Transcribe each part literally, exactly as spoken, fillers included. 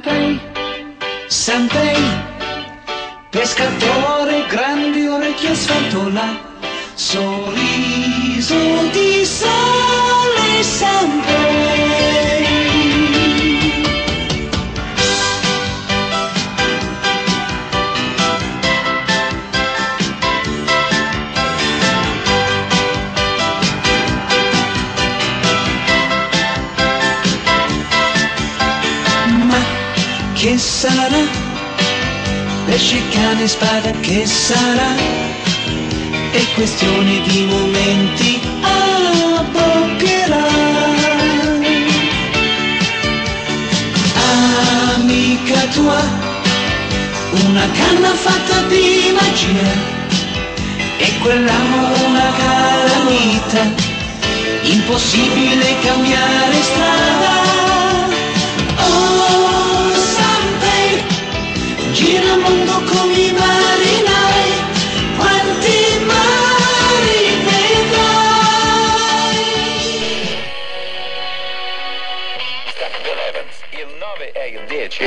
Sanpei, Sanpei, pescatore, grandi orecchie sventola, sorriso di sole, Sanpei. Che sarà? Pesce, cane, spada, che sarà? È questione di momenti, abboccherà. Amica tua, una canna fatta di magia, e quell'amore una calamita, impossibile cambiare strada. Gira il mondo come i marinai, quanti mari vedrai. Il nove e il dieci.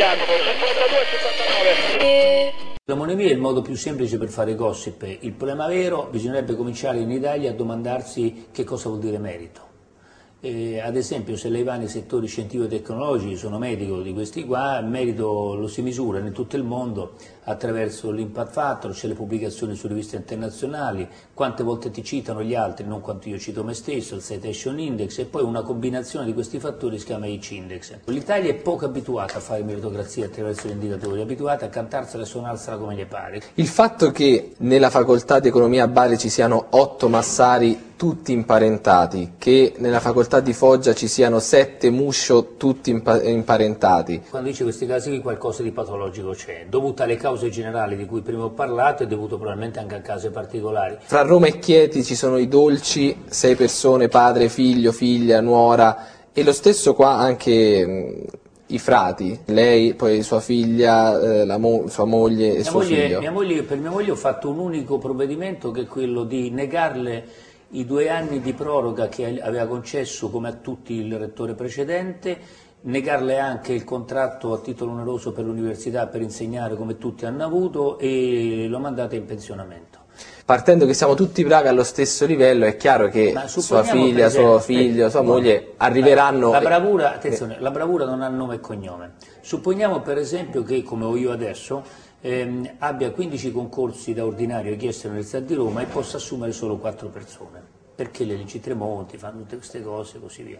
L'omonimia è il modo più semplice per fare gossip. Il problema vero, bisognerebbe cominciare in Italia a domandarsi che cosa vuol dire merito. Eh, ad esempio, se lei va nei settori scientifico-tecnologici, sono medico di questi qua, il merito lo si misura in tutto il mondo attraverso l'impact factor, c'è le pubblicazioni su riviste internazionali, quante volte ti citano gli altri, non quanto io cito me stesso, il citation index, e poi una combinazione di questi fattori si chiama H index. L'Italia è poco abituata a fare meritocrazia attraverso gli indicatori, è abituata a cantarsela e suonarsela come gli pare. Il fatto che nella facoltà di economia a Bari ci siano otto Massari tutti imparentati, che nella facoltà di Foggia ci siano sette Muscio tutti imparentati. Quando dice questi casi qui qualcosa di patologico c'è, dovuto alle cause generali di cui prima ho parlato e dovuto probabilmente anche a cause particolari. Fra Roma e Chieti ci sono i dolci, sei persone, padre, figlio, figlia, nuora, e lo stesso qua anche mh, i frati, lei, poi sua figlia, eh, la mo sua moglie e mia suo moglie, figlio. Mia moglie, per mia moglie ho fatto un unico provvedimento, che è quello di negarle i due anni di proroga che aveva concesso come a tutti il rettore precedente, negarle anche il contratto a titolo oneroso per l'università per insegnare come tutti hanno avuto, e l'ho mandata in pensionamento. Partendo che siamo tutti bravi allo stesso livello, è chiaro che sua figlia, suo figlio, sua moglie arriveranno... La bravura, attenzione, la bravura non ha nome e cognome. Supponiamo per esempio che, come ho io adesso, ehm, abbia quindici concorsi da ordinario richiesti all'Università di Roma e possa assumere solo quattro persone, perché le leggi Tremonti fanno tutte queste cose e così via.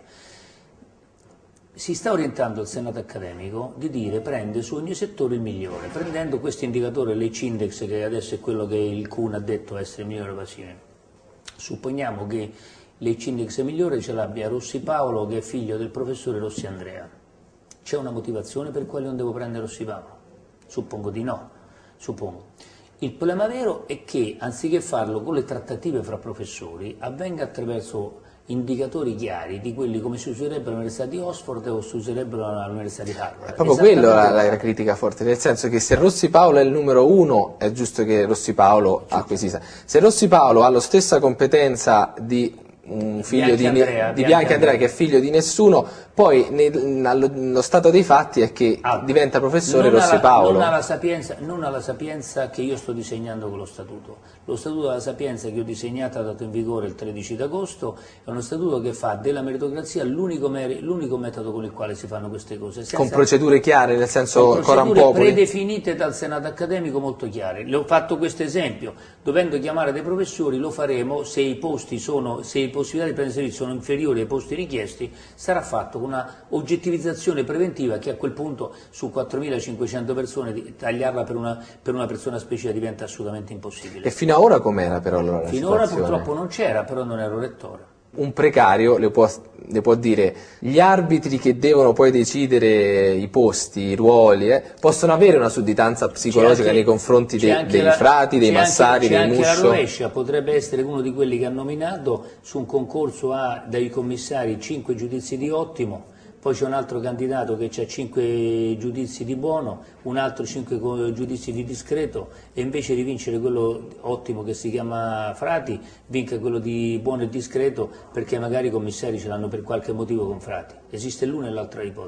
Si sta orientando il Senato accademico di dire prende su ogni settore il migliore, prendendo questo indicatore, l'H index, che adesso è quello che il C U N ha detto essere il migliore evasione. Supponiamo che l'H index migliore ce l'abbia Rossi Paolo, che è figlio del professore Rossi Andrea. C'è una motivazione per quale non devo prendere Rossi Paolo? Suppongo di no, suppongo. Il problema vero è che, anziché farlo con le trattative fra professori, avvenga attraverso indicatori chiari di quelli come si userebbero all'Università di Oxford o si userebbero all'Università di Harvard. È proprio quello la, la critica forte, nel senso che se Rossi Paolo è il numero uno, è giusto che Rossi Paolo acquisisca. Se Rossi Paolo ha la stessa competenza di un figlio Bianchi di, Andrea, di Bianchi Andrea, che è figlio di nessuno, poi nel, lo stato dei fatti è che ah, diventa professore Rossi alla, Paolo. Non ha, la sapienza, non ha la sapienza che io sto disegnando con lo statuto. Lo statuto della sapienza che ho disegnato, ha dato in vigore il tredici d'agosto, è uno statuto che fa della meritocrazia l'unico metodo con il quale si fanno queste cose. Senza, con procedure chiare, nel senso con procedure predefinite dal Senato accademico, molto chiare. Le ho fatto questo esempio, dovendo chiamare dei professori lo faremo se i posti sono, se i possibilità di prendere servizio sono inferiori ai posti richiesti, sarà fatto con una oggettivizzazione preventiva che a quel punto su quattromilacinquecento persone tagliarla per una, per una persona specifica diventa assolutamente impossibile. E fino a ora com'era però allora la Finora situazione? Purtroppo non c'era, però non ero rettore. Un precario le può, le può dire gli arbitri che devono poi decidere i posti, i ruoli, eh, possono avere una sudditanza psicologica anche, nei confronti dei, dei la, frati, dei massari, anche, dei muscio. C'è anche la rovescia, potrebbe essere uno di quelli che ha nominato, su un concorso ha dai commissari cinque giudizi di ottimo, poi c'è un altro candidato che ha cinque giudizi di buono, un altro cinque giudizi di discreto, e invece di vincere quello ottimo che si chiama Frati, vinca quello di buono e discreto, perché magari i commissari ce l'hanno per qualche motivo con Frati. Esiste l'una e l'altra ipotesi.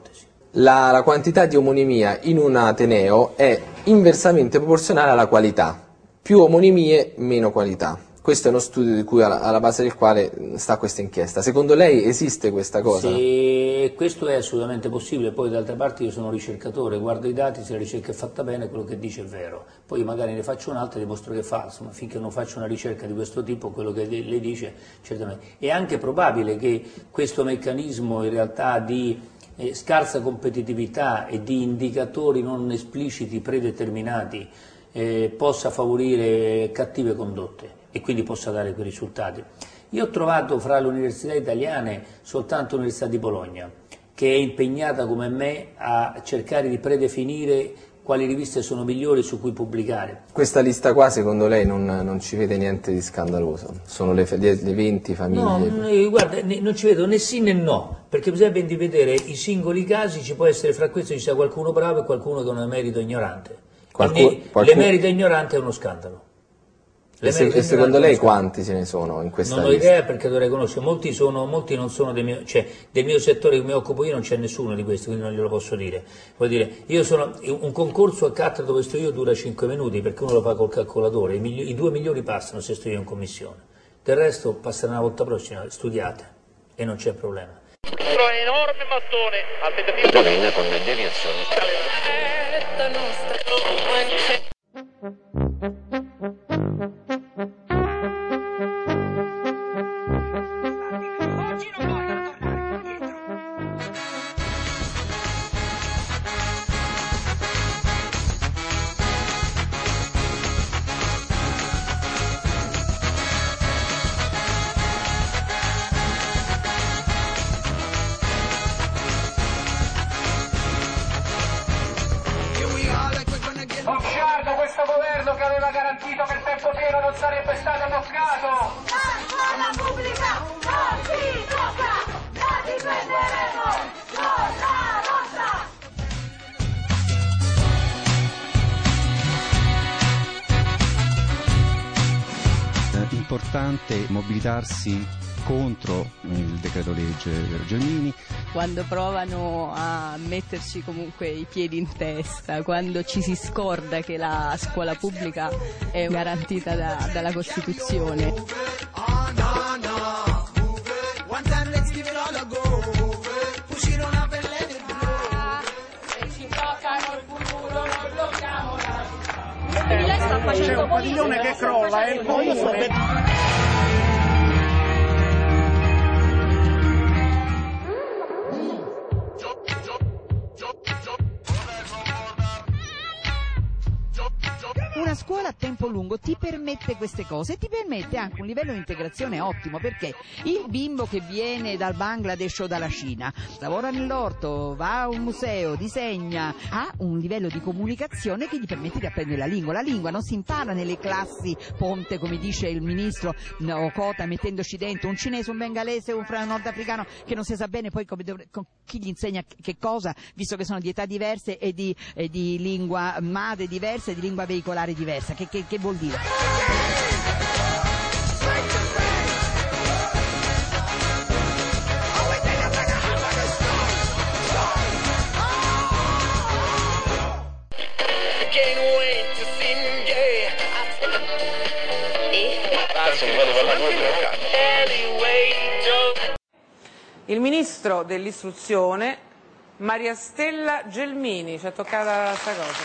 la, la quantità di omonimia in un ateneo è inversamente proporzionale alla qualità. Più omonimie, meno qualità. Questo è uno studio di cui alla, alla base del quale sta questa inchiesta. Secondo lei esiste questa cosa? Se questo è assolutamente possibile, poi d'altra parte io sono ricercatore, guardo i dati, se la ricerca è fatta bene quello che dice è vero, poi magari ne faccio un'altra e dimostro che è falso, ma finché non faccio una ricerca di questo tipo quello che lei dice certamente. È anche probabile che questo meccanismo in realtà di eh, scarsa competitività e di indicatori non espliciti predeterminati eh, possa favorire cattive condotte e quindi possa dare quei risultati. Io ho trovato fra le università italiane soltanto l'Università di Bologna, che è impegnata come me a cercare di predefinire quali riviste sono migliori su cui pubblicare. Questa lista qua secondo lei non, non ci vede niente di scandaloso? Sono le, le, le venti famiglie? No, guarda, ne, non ci vedo né sì né no, perché bisogna ben vedere i singoli casi, ci può essere fra questi ci sia qualcuno bravo e qualcuno che è un emerito ignorante. Qualcuno, qualcuno... L'emerito ignorante è uno scandalo. E, se, e secondo lei quanti ce ne sono in questa lista? Non ho idea perché dovrei conoscere, molti, sono, molti non sono del mio, cioè, del mio settore che mi occupo io non c'è nessuno di questi, quindi non glielo posso dire. Vuol dire, io sono, un concorso a cattedra dove sto io dura cinque minuti perché uno lo fa col calcolatore, i, migliori, i due migliori passano se sto io in commissione, del resto passano una volta prossima, studiate e non c'è problema. Un enorme mattone al tentativo con le deviazioni. Bocciato questo governo che aveva garantito che il tempo pieno non sarebbe stato toccato! La scuola pubblica non si tocca! La difenderemo con la lotta! È importante mobilitarsi contro il decreto legge Gelmini. Quando provano a metterci comunque i piedi in testa, quando ci si scorda che la scuola pubblica è garantita da, dalla Costituzione. Lei sta facendo c'è un padiglione che crolla e il comune. Una scuola a tempo lungo ti permette queste cose e ti permette anche un livello di integrazione ottimo, perché il bimbo che viene dal Bangladesh o dalla Cina, lavora nell'orto, va a un museo, disegna, ha un livello di comunicazione che gli permette di apprendere la lingua. La lingua non si impara nelle classi ponte, come dice il ministro Okota, mettendoci dentro un cinese, un bengalese, un nordafricano che non si sa bene poi come dovre, con chi gli insegna che cosa, visto che sono di età diverse e di, e di lingua madre diversa e di lingua veicolare diversa. Che, che, che vuol dire? Il ministro dell'istruzione Maria Stella Gelmini, ci è toccata questa cosa.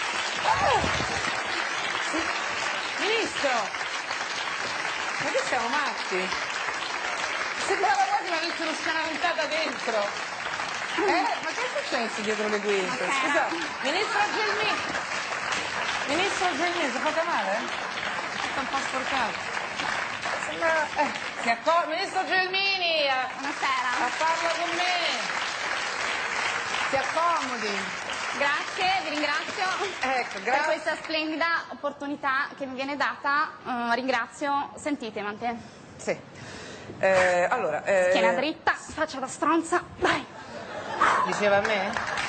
Sì. Ministro, ma che siamo matti? Sembrava quasi che avessero scaraventata dentro. Eh? Ma che è successo dietro le quinte? Scusa, ministro Gelmini. Ministro Gelmini, si è fatta male? Sta un po' sporcato. Sembra... Eh, si accor... Ministro Gelmini! Buonasera. A parla con me. Si accomodi. Grazie, vi ringrazio ecco, gra per questa splendida opportunità che mi viene data. Uh, ringrazio, sentite Mante. Sì. Eh, allora, eh... Schiena dritta, faccia da stronza, vai. Diceva a me?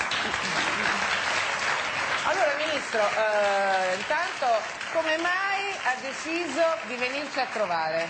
Allora, Ministro, eh, intanto, come mai ha deciso di venirci a trovare?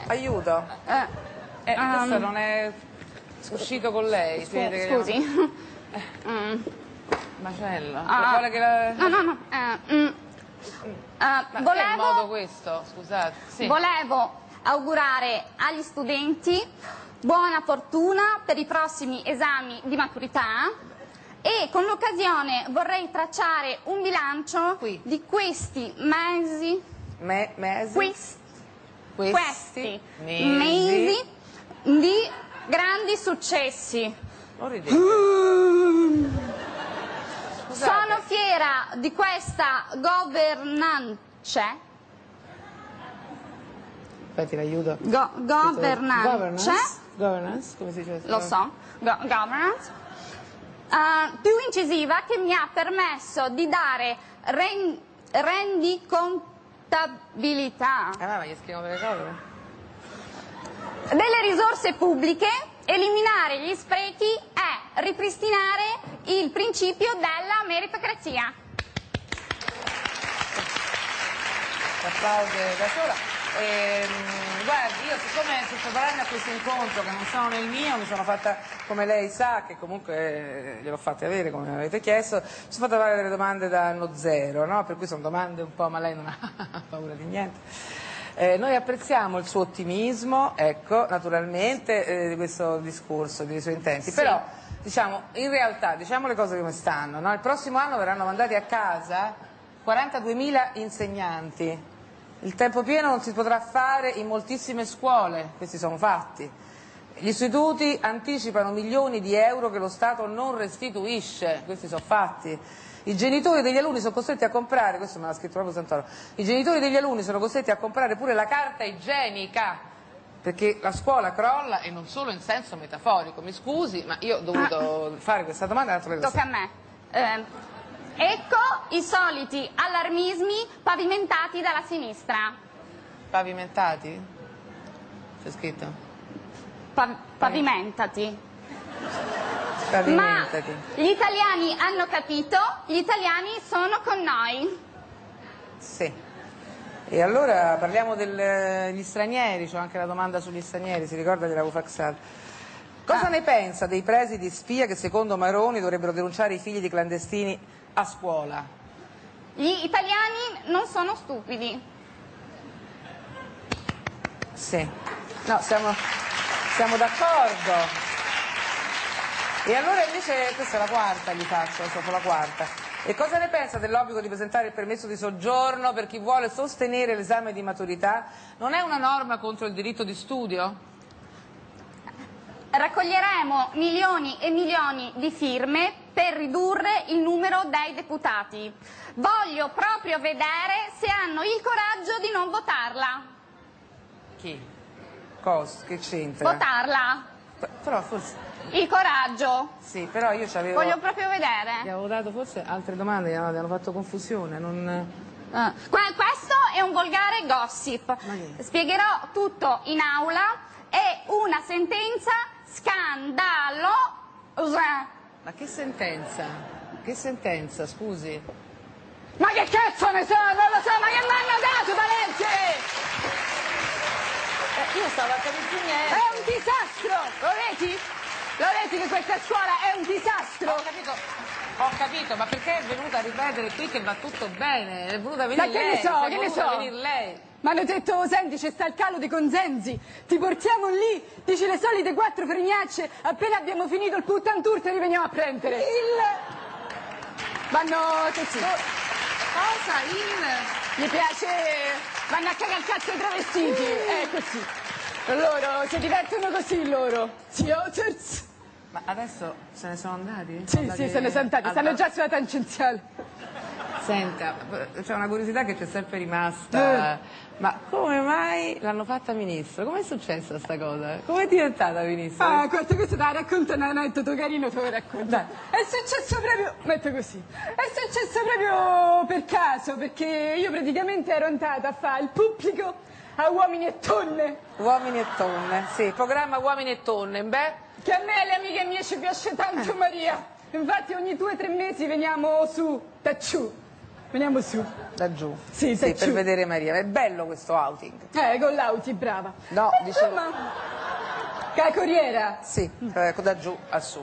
Aiuto. Eh, eh, questo um... non è uscito con lei. Scu scusi. Mm. Macello. Ah. Vuole che la... No, no, no. Eh, mm. Ma Uh, che volevo, modo questo? Scusate. Sì. volevo augurare agli studenti buona fortuna per i prossimi esami di maturità e con l'occasione vorrei tracciare un bilancio Qui. di questi mesi, Me, mesi? questi, Questi, questi mesi. mesi di grandi successi. Non ridete. Scusate. Sono fiera di questa governance, Aspetti, l'aiuto. go- governance, Governance? Governance? Come si dice? lo so, go- governance, eh, più incisiva che mi ha permesso di dare ren- rendicontabilità Eh, ma gli scrivono delle cose? delle risorse pubbliche, eliminare gli sprechi e ripristinare il principio della meritocrazia. Applaude da sola. Ehm, guardi, io siccome sto preparando a questo incontro che non sono nel mio, mi sono fatta, come lei sa, che comunque eh, gliel'ho fatte avere come avete chiesto, mi sono fatta fare delle domande da anno zero, no? Per cui sono domande un po', ma lei non ha paura di niente. Eh, noi apprezziamo il suo ottimismo, ecco, naturalmente, eh, di questo discorso, dei suoi intenti, Sì. però diciamo, in realtà, diciamo le cose come stanno, no? Il prossimo anno verranno mandati a casa quarantaduemila insegnanti. Il tempo pieno non si potrà fare in moltissime scuole, questi sono fatti. Gli istituti anticipano milioni di euro che lo Stato non restituisce, questi sono fatti. I genitori degli alunni sono costretti a comprare, questo me l'ha scritto proprio Santoro, i genitori degli alunni sono costretti a comprare pure la carta igienica, perché la scuola crolla e non solo in senso metaforico. Mi scusi, ma io ho dovuto ah. fare questa domanda. Tocca a me. Eh, ecco i soliti allarmismi pavimentati dalla sinistra. Pavimentati? C'è scritto? Pa- pavimentati. Pavimentati. Ma gli italiani hanno capito, gli italiani sono con noi. Sì. E allora parliamo degli stranieri, c'ho anche la domanda sugli stranieri, si ricorda che l'avevo faxata. Cosa ah. ne pensa dei presidi spia che secondo Maroni dovrebbero denunciare i figli di clandestini a scuola? Gli italiani non sono stupidi. Sì. No, siamo, siamo d'accordo. E allora invece, questa è la quarta, gli faccio, dopo la quarta. E cosa ne pensa dell'obbligo di presentare il permesso di soggiorno per chi vuole sostenere l'esame di maturità? Non è una norma contro il diritto di studio? Raccoglieremo milioni e milioni di firme per ridurre il numero dei deputati. Voglio proprio vedere se hanno il coraggio di non votarla. Chi? Cosa? Che c'entra? Votarla. Però forse... Il coraggio. Sì, però io c'avevo... Voglio proprio vedere. Gli avevo dato forse altre domande, gli hanno, gli hanno fatto confusione, non... Ah. Questo è un volgare gossip. Spiegherò tutto in aula. È una sentenza scandalosa. Ma che sentenza? Che sentenza, scusi? Ma che cazzo ne so, non lo so, ma che mi hanno dato, Valente? Eh, io stavo a capire più niente. È un disastro, lo vedi? Lo vedi che questa scuola è un disastro? Ho capito, ho capito, ma perché è venuta a ripetere qui che va tutto bene? È venuta a venire ma che lei, ne so, è che ne so? a venire lei. Mi hanno detto, senti, c'è sta il calo di Consensi, ti portiamo lì, dici le solite quattro fregnacce, appena abbiamo finito il puttantour te li veniamo a prendere. Il... Vanno così. Cosa? Il... Gli piace... Vanno a cagare il cazzo ai travestiti, è così. Loro si divertono così, loro. Sì, oh, terzo. Ma adesso se ne sono andati? Sì, andati sì, se ne sono andati, stanno già sulla tangenziale. Senta, c'è una curiosità che c'è sempre rimasta, eh. ma come mai l'hanno fatta ministro? Com'è successa sta cosa? Come è diventata ministro? Ah, questa cosa te la racconto un aneddoto carino, te lo racconto. È successo proprio, metto così, è successo proprio per caso, perché io praticamente ero andata a fare il pubblico a Uomini e Tonne. Uomini e Tonne, sì, programma Uomini e Tonne, beh. Che a me e le amiche mie ci piace tanto Maria, infatti ogni due o tre mesi veniamo su, da giù. Veniamo su. Da giù? Sì, sì da per giù. vedere Maria. È bello questo outing. Eh, con l'auti, brava. No, eh, dicevo... Ma... Che corriera? Sì, ecco, da giù a su. E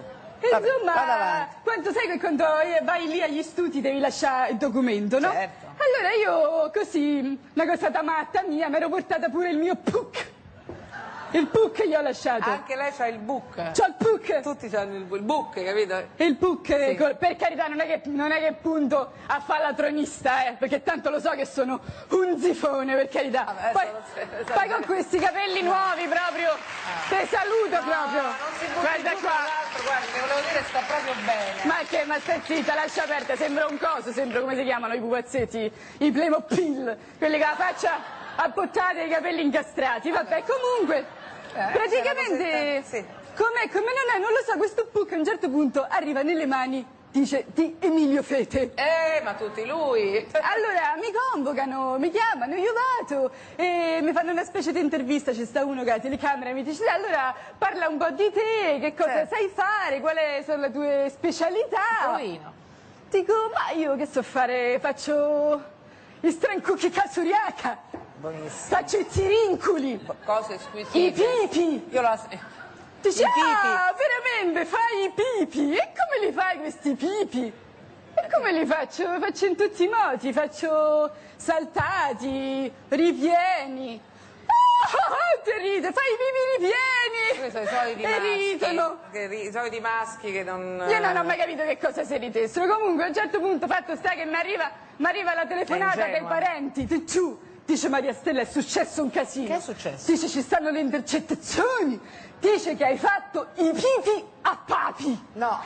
Vabbè, Insomma, vada avanti. quando sai che quando vai lì agli studi devi lasciare il documento, no? Certo. Allora io così, una cosa da matta mia, mi ero portata pure il mio P U C. Il P U C gli ho lasciato. Anche lei c'ha il book. C'ho il P U C. Tutti hanno il, il book, capito? E il P U C, Sì. col- per carità, non è, che, non è che punto a fare la tronista, eh, perché tanto lo so che sono un zifone, per carità. Vabbè, poi, sono- poi con questi capelli nuovi proprio, te saluto proprio. Non si butti Guarda giù, qua. tra l'altro, guarda, te volevo dire, sta proprio bene. Ma che, ma stai zitta, lascia aperta, sembra un coso, sembra come si chiamano i pupazzetti, i Playmobil, quelli che la faccia abbottate e i capelli incastrati. Vabbè, comunque, Eh, praticamente, sì. come, come non è, non lo so, questo P U C a un certo punto arriva nelle mani, dice, di Emilio Fete. Eh, ma tutti lui. Allora mi convocano, mi chiamano, io vado e mi fanno una specie di intervista, c'è sta uno che ha la telecamera e mi dice allora parla un po' di te, che cosa Certo. sai fare, quali sono le tue specialità. Provino. Dico, ma io che so fare, faccio i strancucchi casuriaca, Buonissimo. faccio i tirincoli, Cose squisite. i pipi. Io la... Dici, I pipi. ah, veramente, fai i pipi? E come li fai questi pipi? E come li faccio? Faccio in tutti i modi, faccio saltati, ripieni. Ah, te ride, fai i pipi ripieni! Questi sono i soliti E maschi. ridono. Che ri- I soliti maschi che non... Io non ho mai capito che cosa si ridessero. Comunque a un certo punto fatto sta che mi arriva, mi arriva la telefonata È dei ingenua. parenti, ti giù. Dice Maria Stella, è successo un casino. Che è successo? Dice ci stanno le intercettazioni. Dice che hai fatto i pipi a papi. No.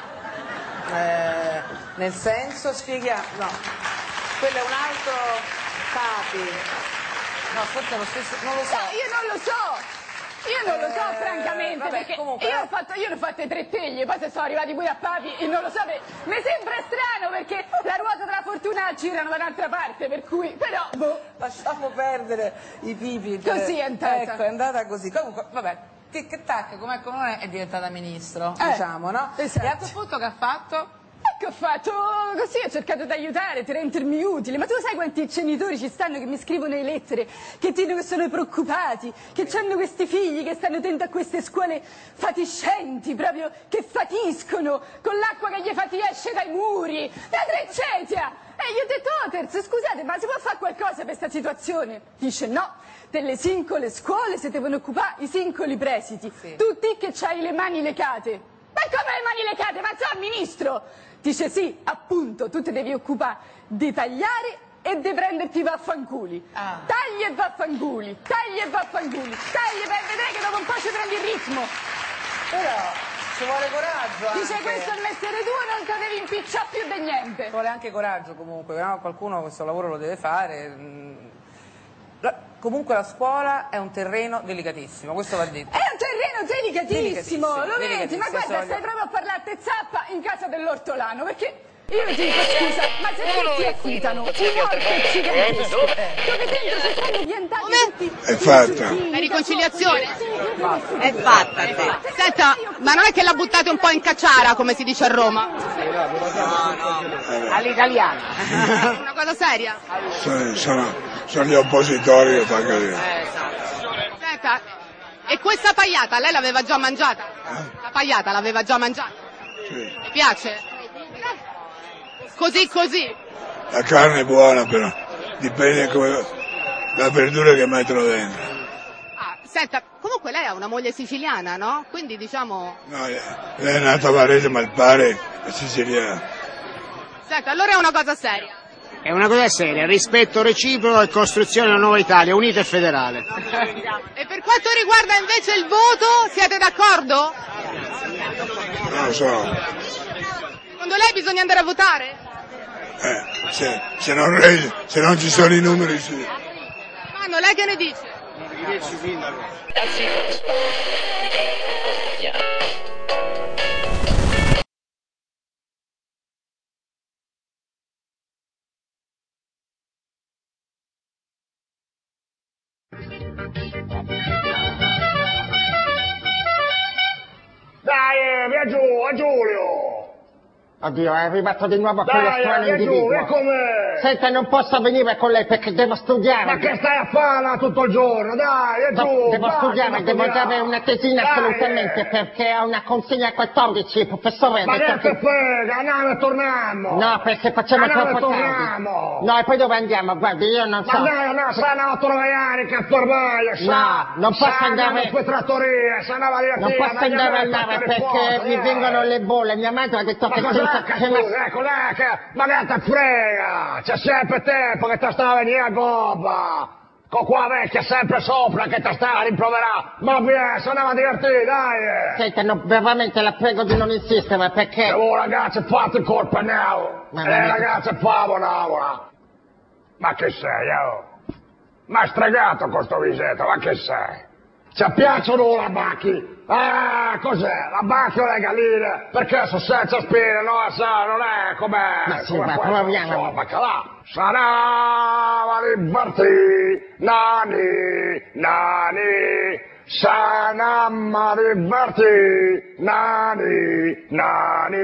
Eh, nel senso, spieghiamo... No. Quello è un altro papi. No, forse è lo stesso... Non lo so. No, io non lo so. Io non lo so, Eh, francamente, vabbè, perché comunque, io, eh. ho fatto, io ne ho fatte tre teglie, poi se sono arrivati pure a papi, e non lo so, per- mi sembra strano perché la ruota della fortuna girano da un'altra parte, per cui, però, boh. Lasciamo perdere i pipi. Così è andata. Ecco, è andata così. Comunque, vabbè, tic tac, come come non è, è diventata ministro, Eh, diciamo, no? esatto. E a quel punto che ha fatto? Che ho fatto così, ho cercato di aiutare, di rendermi utile, ma tu sai quanti genitori ci stanno che mi scrivono le lettere, che dicono che sono preoccupati, che hanno questi figli che stanno dentro a queste scuole fatiscenti, proprio che fatiscono, con l'acqua che gli fati esce dai muri, la treccetia! E gli ho detto, Oters, scusate, ma si può fare qualcosa per questa situazione? Dice no, delle singole scuole si devono occupare i singoli presidi, Sì. tutti che c'hai le mani legate. Ma come le mani legate? Ma sono ministro! Dice sì, appunto, tu ti devi occupare di tagliare e di prenderti vaffanculi. Ah. Tagli e vaffanculi, tagli e vaffanculi, tagli per vedere che dopo un po' ci prendi il ritmo. Però ci vuole coraggio Dice anche. questo è il mestiere tuo, non te devi impicciare più di niente. Ci vuole anche coraggio comunque, no? Qualcuno questo lavoro lo deve fare. mm. La- comunque la scuola è un terreno delicatissimo, questo va detto. È un terreno delicatissimo, Delicatissimo, lo vedi? Ma delicatissimo, guarda, Sonia. stai proprio a parlare a zappa in casa dell'ortolano, perché io mi dico scusa, ma se tutti affidano un morto gigantesco, dove dentro si stanno piantati tutti... È fatta. La riconciliazione? È fatta, è fatta. Senta, ma non è che la buttate un po' in cacciara, come si dice a Roma? All'italiana. È una cosa seria? Sono, sono, sono gli oppositori che fanno così. Senta, e questa pagliata lei l'aveva già mangiata? La pagliata l'aveva già mangiata? Sì. Mi piace? Così così? La carne è buona però, dipende come la verdura che mettono dentro. Ah, senta, comunque lei ha una moglie siciliana, no? Quindi diciamo... No, lei è nata a Varese ma il padre è siciliano. Senta, allora è una cosa seria. È una cosa seria, rispetto reciproco e costruzione di una nuova Italia, unita e federale. E per quanto riguarda invece il voto, siete d'accordo? Non lo so, Secondo lei bisogna andare a votare? eh, se, se, non, re- se non ci sono i numeri sì. Mano, lei che ne dice? Dai, via giù, a Giulio! Oddio, è arrivato di nuovo quello Dai, strano è giù, individuo. è com'è? Senta, non posso venire con lei perché devo studiare. Ma che stai a fare là tutto il giorno? Dai, è Do- giù! devo dai, studiare, devo studiare. dare una tesina Dai, assolutamente eh. perché ho una consegna a quattordici, il professore ha Ma detto che te frega, andiamo e torniamo! No, perché facciamo Andiamo e troppo tardi. torniamo! No, e poi dove andiamo? Guardi, io non so. Ma dai, no, sai andiamo a trovare che ormai, sa? No, non posso sa, andare- andiamo in trattorie, sa andava lì a Non Tina, posso andiamo andare a al mare fare perché foto, mi dai. vengono le bolle. Mia madre ha detto Ma che cos'è senza che che tu, ecco là, che, ma che te frega, c'è sempre tempo che te stava a venire a gobba, con qua vecchia sempre sopra che te stava a rimproverare, ma via, se andiamo a divertire, dai! Senta, no, veramente la prego di non insistere perché... Oh ragazzi, fate il colpo now! Ma Eh veramente- ragazzi, favo now! Ma che sei, oh? Ma stregato con sto visetto, ma che sei? Ci piacciono la bacchi? Ah, cos'è? La bacchi o le galline? Perché sono senza spine, no? Sa, non è come... Ma sì, come ma questo, proviamo. non so, baccalà. Sarà divertì, nani, nani, sanamma divertì, nani, nani.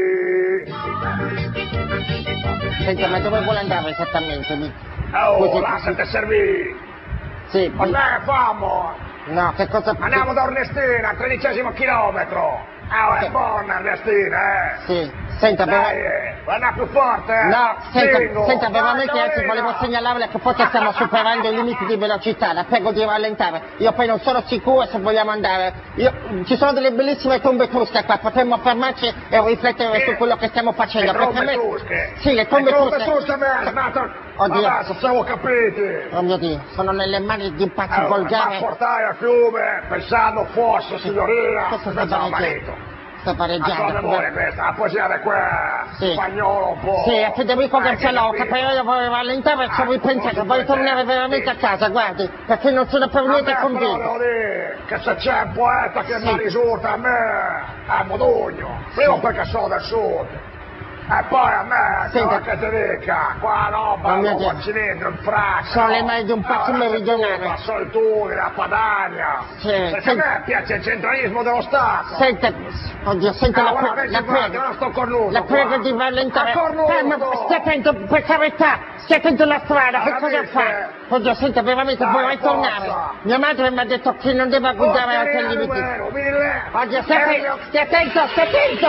Senta, ma dove vuole andare esattamente? Mi- Oh, Scusi. là se te servì. Sì, Ma dai, famo! no, che cosa... Andiamo da Ernestina, tredicesimo chilometro. Ah, è buona Ernestina, eh. Sì, senta, Dai, però... eh, vuoi andare più forte, eh? No, senta, Spingo. senta, Dai, veramente anzi Lorena. volevo segnalarle che forse stiamo superando i limiti di velocità, la prego di rallentare. Io poi non sono sicuro se vogliamo andare. Io, ci sono delle bellissime tombe etrusche qua, potremmo fermarci e riflettere su quello che stiamo facendo. Le trombe perché a me- etrusche. Sì, le tombe Le trombe etrusche. etrusche, beh, ma- Oddio. Vabbè, se siamo capiti. Oh mio Dio, sono nelle mani di un pazzo Allora, volgare. ma portai al fiume pensando fosse signorina Questo sta senza pareggiando. marito. Sta A sua pareggiando. memoria questa, la poesia di quel Sì. spagnolo un po'. Sì, è Federico Dai, Garcia che Lorca, capito. però io vorrei rallentare e ci ho Ah, ripensato, forse voglio può tornare essere. veramente a casa, guardi, perché non sono per A niente me però convinto. devo dire che se c'è un poeta che Sì. mi risulta a me è Modugno, prima perché sono del sud e poi a me Senta. che ti dica qua roba, Oh mio roba Dio. cilindro in fracca, Sono le mani di un pazzo meridionale. la solitudine, la padania, Sì, perché senta. a me piace il centralismo dello Stato. Senta, oddio, senta Ah, la, guarda, pre- vedi, la guarda, prego, ora sto cornuto la prego qua. di rallentare. A cornuto! Fermo, stia attento, per carità, stia attento alla strada, che Ah, cosa vedi? fa? Oddio, senta, veramente Dai, vorrei forza. tornare. Mia madre mi ha detto che non deve guidare a Oh, altri vieni, limiti. numero, vieni là. Oddio, stia Vieni, attento, stia attento, stia attento!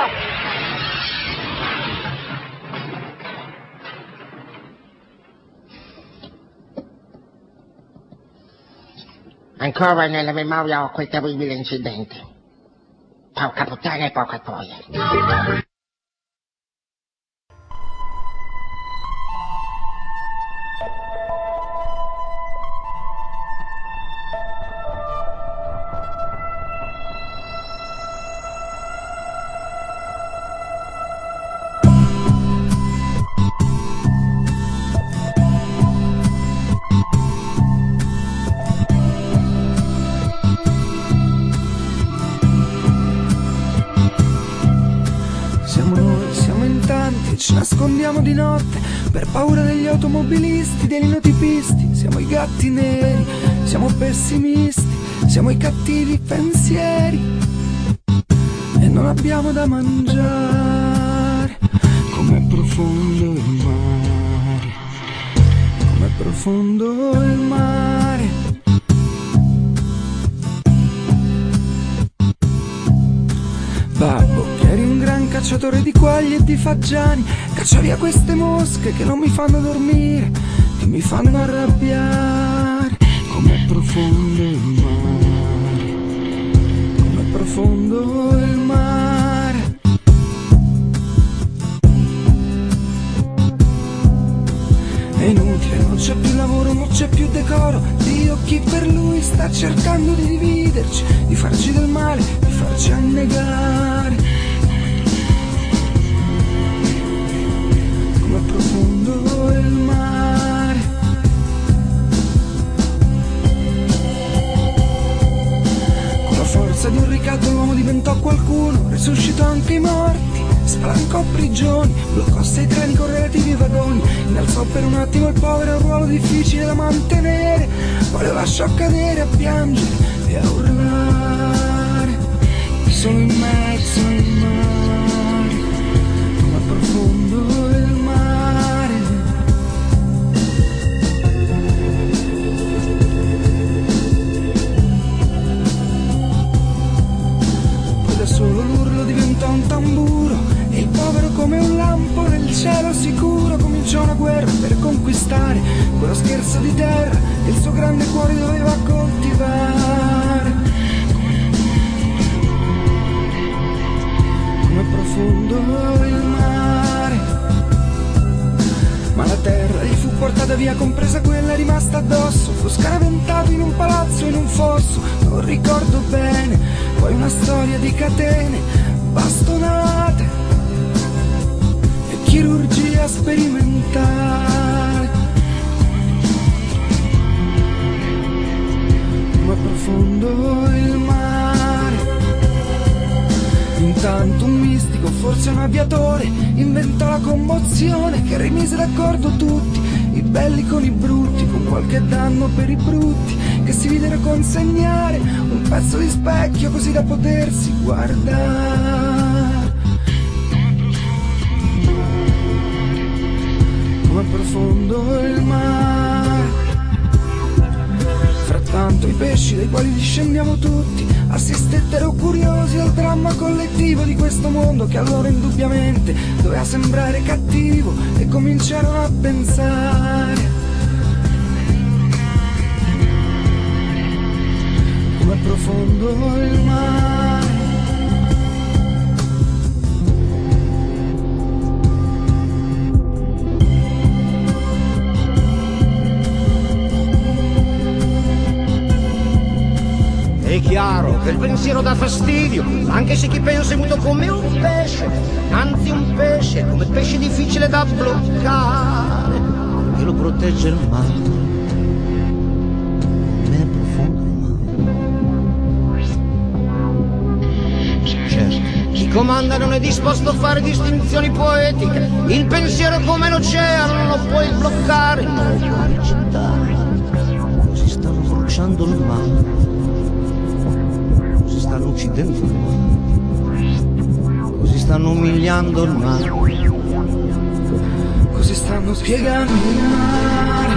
Ancora nella memoria ho quel terribile incidente. Porca puttana e porca troia. Siamo noi, siamo in tanti, ci nascondiamo di notte per paura degli automobilisti, dei linotipisti. Siamo i gatti neri, siamo pessimisti, siamo i cattivi pensieri e non abbiamo da mangiare. Com'è profondo il mare, com'è profondo il mare. Babbo, che eri un gran cacciatore di quaglie e di fagiani, caccia via queste mosche che non mi fanno dormire, che mi fanno arrabbiare. Com'è profondo il mare, com'è profondo il mare. È inutile, non c'è più lavoro, non c'è più decoro. Dio, chi per lui sta cercando di dividerci, di farci del male, di farci annegare. Com'è profondo il mare. Con la forza di un ricatto l'uomo diventò qualcuno, resuscitò anche i morti, spalancò prigioni, bloccò sei treni con relativi vagoni, innalzò per un attimo il povero a un ruolo difficile da mantenere, poi lo lasciò cadere a piangere e a urlare, solo in mezzo al mare. Com'è per conquistare quello scherzo di terra che il suo grande cuore doveva coltivare. Come profondo il mare, ma la terra gli fu portata via, compresa quella rimasta addosso. Fu scaraventato in un palazzo, in un fosso, non ricordo bene. Poi una storia di catene, bastonate e chirurgia sperimentale. Ma profondo il mare. Intanto un mistico, forse un aviatore, inventò la commozione che rimise d'accordo tutti, i belli con i brutti, con qualche danno per i brutti, che si videro consegnare un pezzo di specchio così da potersi guardare. Come profondo il mare. Frattanto i pesci dai quali discendiamo tutti assistettero curiosi al dramma collettivo di questo mondo che allora indubbiamente doveva sembrare cattivo, e cominciarono a pensare come profondo il mare. È chiaro che il pensiero dà fastidio, anche se chi pensa è muto come un pesce, anzi un pesce, come pesce difficile da bloccare, che lo protegge il mare, è profondo il mare. Certo, chi comanda non è disposto a fare distinzioni poetiche, il pensiero è come l'oceano, non lo puoi bloccare, non lo puoi rigettare, così stanno bruciando il mare. Stanno uccidendo il mare, così stanno umiliando il mare, così stanno piegando il mare.